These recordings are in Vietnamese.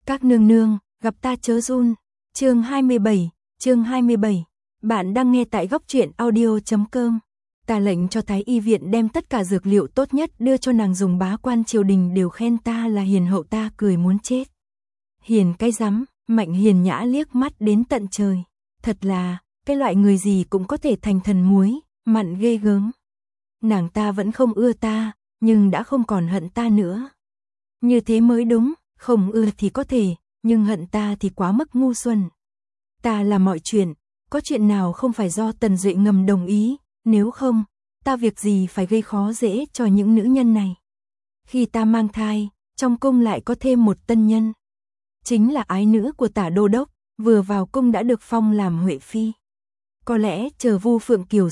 Các nương nương, gặp ta chớ run. Chương 27. Bạn đang nghe tại góc truyện audio.com. Ta lệnh cho Thái y viện đem tất cả dược liệu tốt nhất đưa cho nàng dùng, bá quan triều đình đều khen ta là hiền hậu, ta cười muốn chết. Hiền cái rắm, Mạnh Hiền Nhã liếc mắt đến tận trời. Thật là, cái loại người gì cũng có thể thành thần muối, mặn ghê gớm. Nàng ta vẫn không ưa ta, nhưng đã không còn hận ta nữa. Như thế mới đúng, không ưa thì có thể, nhưng hận ta thì quá mức ngu xuẩn. Ta làm mọi chuyện, có chuyện nào không phải do Tần Duệ ngầm đồng ý, nếu không, ta việc gì phải gây khó dễ cho những nữ nhân này. Khi ta mang thai, trong cung lại có thêm một tân nhân. Chính là ái nữ của Tả Đô Đốc, vừa vào cung đã được phong làm Huệ Phi. Có lẽ chờ Vu Phượng Kiều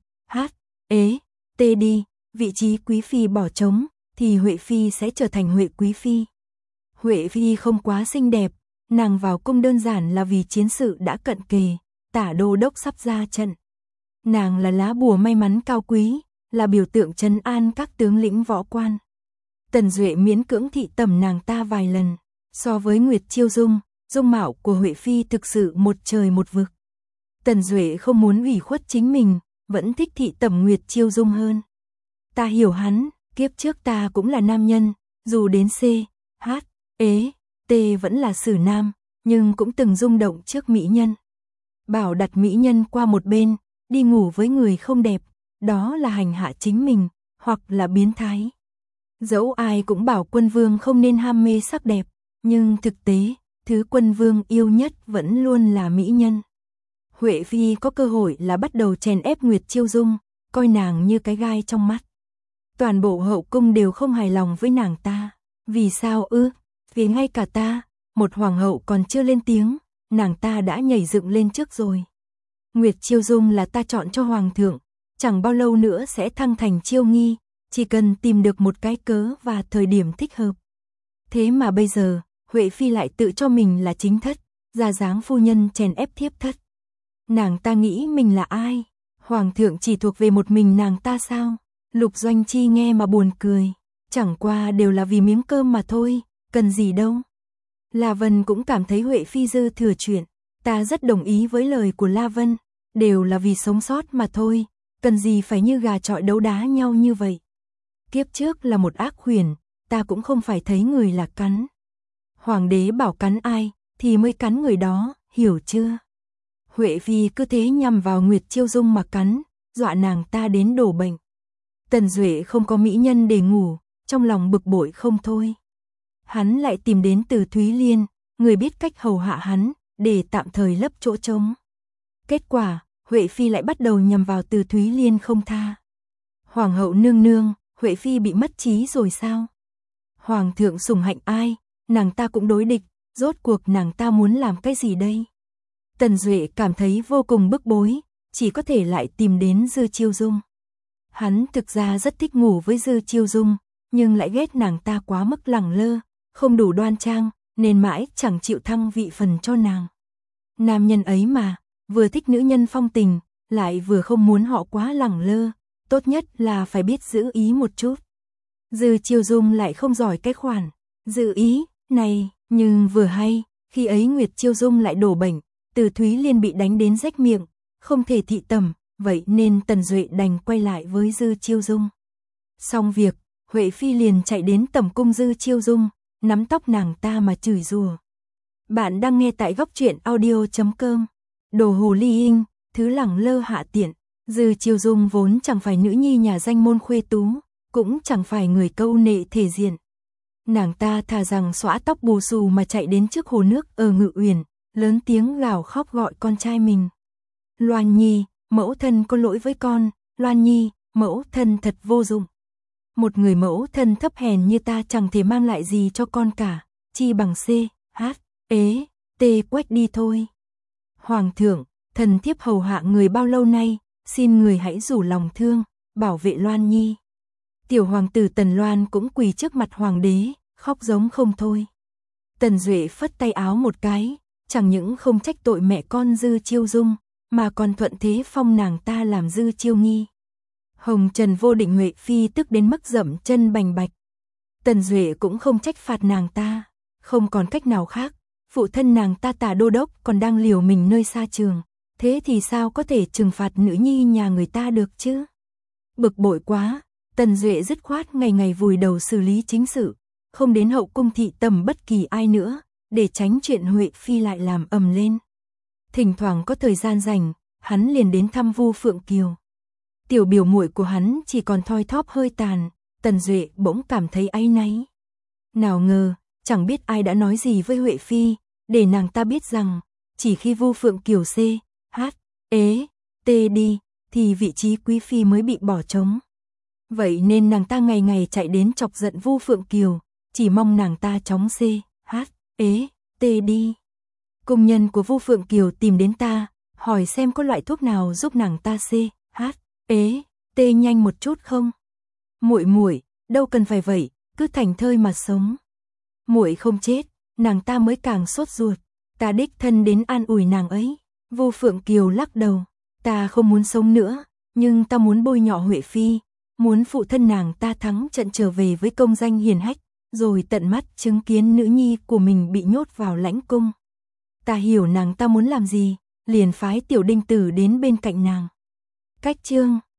đi, vị trí Quý Phi bỏ trống, thì Huệ Phi sẽ trở thành Huệ Quý Phi. Huệ Phi không quá xinh đẹp, nàng vào cung đơn giản là vì chiến sự đã cận kề, Tả Đô Đốc sắp ra trận. Nàng là lá bùa may mắn cao quý, là biểu tượng trấn an các tướng lĩnh võ quan. Tần Duệ miễn cưỡng thị tẩm nàng ta vài lần, so với Nguyệt Chiêu Dung, dung mạo của Huệ Phi thực sự một trời một vực. Tần Duệ không muốn ủy khuất chính mình, vẫn thích thị tẩm Nguyệt Chiêu Dung hơn. Ta hiểu hắn, kiếp trước ta cũng là nam nhân, dù đến vẫn là xử nam, nhưng cũng từng rung động trước mỹ nhân. Bảo đặt mỹ nhân qua một bên, đi ngủ với người không đẹp, đó là hành hạ chính mình, hoặc là biến thái. Dẫu ai cũng bảo quân vương không nên ham mê sắc đẹp, nhưng thực tế, thứ quân vương yêu nhất vẫn luôn là mỹ nhân. Huệ Phi có cơ hội là bắt đầu chèn ép Nguyệt Chiêu Dung, coi nàng như cái gai trong mắt. Toàn bộ hậu cung đều không hài lòng với nàng ta. Vì sao ư? Vì ngay cả ta, một hoàng hậu còn chưa lên tiếng, nàng ta đã nhảy dựng lên trước rồi. Nguyệt Chiêu Dung là ta chọn cho hoàng thượng, chẳng bao lâu nữa sẽ thăng thành Chiêu Nghi, chỉ cần tìm được một cái cớ và thời điểm thích hợp. Thế mà bây giờ, Huệ Phi lại tự cho mình là chính thất, ra dáng phu nhân chèn ép thiếp thất. Nàng ta nghĩ mình là ai? Hoàng thượng chỉ thuộc về một mình nàng ta sao? Lục Doanh Chi nghe mà buồn cười, chẳng qua đều là vì miếng cơm mà thôi, cần gì đâu. La Vân cũng cảm thấy Huệ Phi dư thừa chuyện, ta rất đồng ý với lời của La Vân, đều là vì sống sót mà thôi, cần gì phải như gà chọi đấu đá nhau như vậy. Kiếp trước là một ác huyền, ta cũng không phải thấy người là cắn. Hoàng đế bảo cắn ai, thì mới cắn người đó, hiểu chưa? Huệ Phi cứ thế nhằm vào Nguyệt Chiêu Dung mà cắn, dọa nàng ta đến đổ bệnh. Tần Duệ không có mỹ nhân để ngủ, trong lòng bực bội không thôi. Hắn lại tìm đến Từ Thúy Liên, người biết cách hầu hạ hắn, để tạm thời lấp chỗ trống. Kết quả, Huệ Phi lại bắt đầu nhằm vào Từ Thúy Liên không tha. Hoàng hậu nương nương, Huệ Phi bị mất trí rồi sao? Hoàng thượng sủng hạnh ai, nàng ta cũng đối địch, rốt cuộc nàng ta muốn làm cái gì đây? Tần Duệ cảm thấy vô cùng bức bối, chỉ có thể lại tìm đến Dư Chiêu Dung. Hắn thực ra rất thích ngủ với Dư Chiêu Dung, nhưng lại ghét nàng ta quá mức lẳng lơ, không đủ đoan trang, nên mãi chẳng chịu thăng vị phần cho nàng. Nam nhân ấy mà, vừa thích nữ nhân phong tình, lại vừa không muốn họ quá lẳng lơ, tốt nhất là phải biết giữ ý một chút. Dư Chiêu Dung lại không giỏi cái khoản giữ ý này, nhưng vừa hay, khi ấy Nguyệt Chiêu Dung lại đổ bệnh, Từ Thúy Liên bị đánh đến rách miệng, không thể thị tẩm, vậy nên Tần Duệ đành quay lại với Dư Chiêu Dung. Xong việc, Huệ Phi liền chạy đến tẩm cung Dư Chiêu Dung, nắm tóc nàng ta mà chửi rủa. Bạn đang nghe tại góc truyện audio.com. Đồ hồ ly tinh, thứ lẳng lơ hạ tiện. Dư Chiêu Dung vốn chẳng phải nữ nhi nhà danh môn khuê tú, cũng chẳng phải người câu nệ thể diện. Nàng ta thà rằng xõa tóc bù xù mà chạy đến trước hồ nước ở Ngự Uyển, lớn tiếng gào khóc gọi con trai mình. Loan Nhi, mẫu thân có lỗi với con, Loan Nhi, mẫu thân thật vô dụng. Một người mẫu thân thấp hèn như ta chẳng thể mang lại gì cho con cả, chi bằng quách đi thôi. Hoàng thượng, thần thiếp hầu hạ người bao lâu nay, xin người hãy rủ lòng thương, bảo vệ Loan Nhi. Tiểu hoàng tử Tần Loan cũng quỳ trước mặt hoàng đế, khóc giống không thôi. Tần Duệ phất tay áo một cái, chẳng những không trách tội mẹ con Dư Chiêu Dung, mà còn thuận thế phong nàng ta làm Dư Chiêu Nghi. Hồng Trần vô định Huệ Phi tức đến mức dậm chân bành bạch. Tần Duệ cũng không trách phạt nàng ta, Không còn cách nào khác, phụ thân nàng ta Tả đô đốc còn đang liều mình nơi xa trường, thế thì sao có thể trừng phạt nữ nhi nhà người ta được chứ? Bực bội quá, Tần Duệ dứt khoát ngày ngày vùi đầu xử lý chính sự, không đến hậu cung thị tầm bất kỳ ai nữa, để tránh chuyện Huệ Phi lại làm ầm lên. Thỉnh thoảng có thời gian rảnh, hắn liền đến thăm Vu Phượng Kiều. Tiểu biểu muội của hắn chỉ còn thoi thóp hơi tàn, Tần Duệ bỗng cảm thấy áy náy. Nào ngờ, chẳng biết ai đã nói gì với Huệ Phi, để nàng ta biết rằng, chỉ khi Vu Phượng Kiều C, H, ế, T đi, thì vị trí quý phi mới bị bỏ trống. Vậy nên nàng ta ngày ngày chạy đến chọc giận Vu Phượng Kiều, chỉ mong nàng ta chóng C, H, ế, T đi. Công nhân của Vu Phượng Kiều tìm đến ta, hỏi xem có loại thuốc nào giúp nàng ta C, H, ế, T nhanh một chút không? Muội muội, đâu cần phải vậy, cứ thảnh thơi mà sống. Muội không chết, nàng ta mới càng sốt ruột, ta đích thân đến an ủi nàng ấy. Vu Phượng Kiều lắc đầu, ta không muốn sống nữa, nhưng ta muốn bôi nhọ Huệ Phi, muốn phụ thân nàng ta thắng trận trở về với công danh hiền hách, rồi tận mắt chứng kiến nữ nhi của mình bị nhốt vào lãnh cung. Ta hiểu nàng ta muốn làm gì, liền phái Tiểu Đinh Tử đến bên cạnh nàng. Cách chương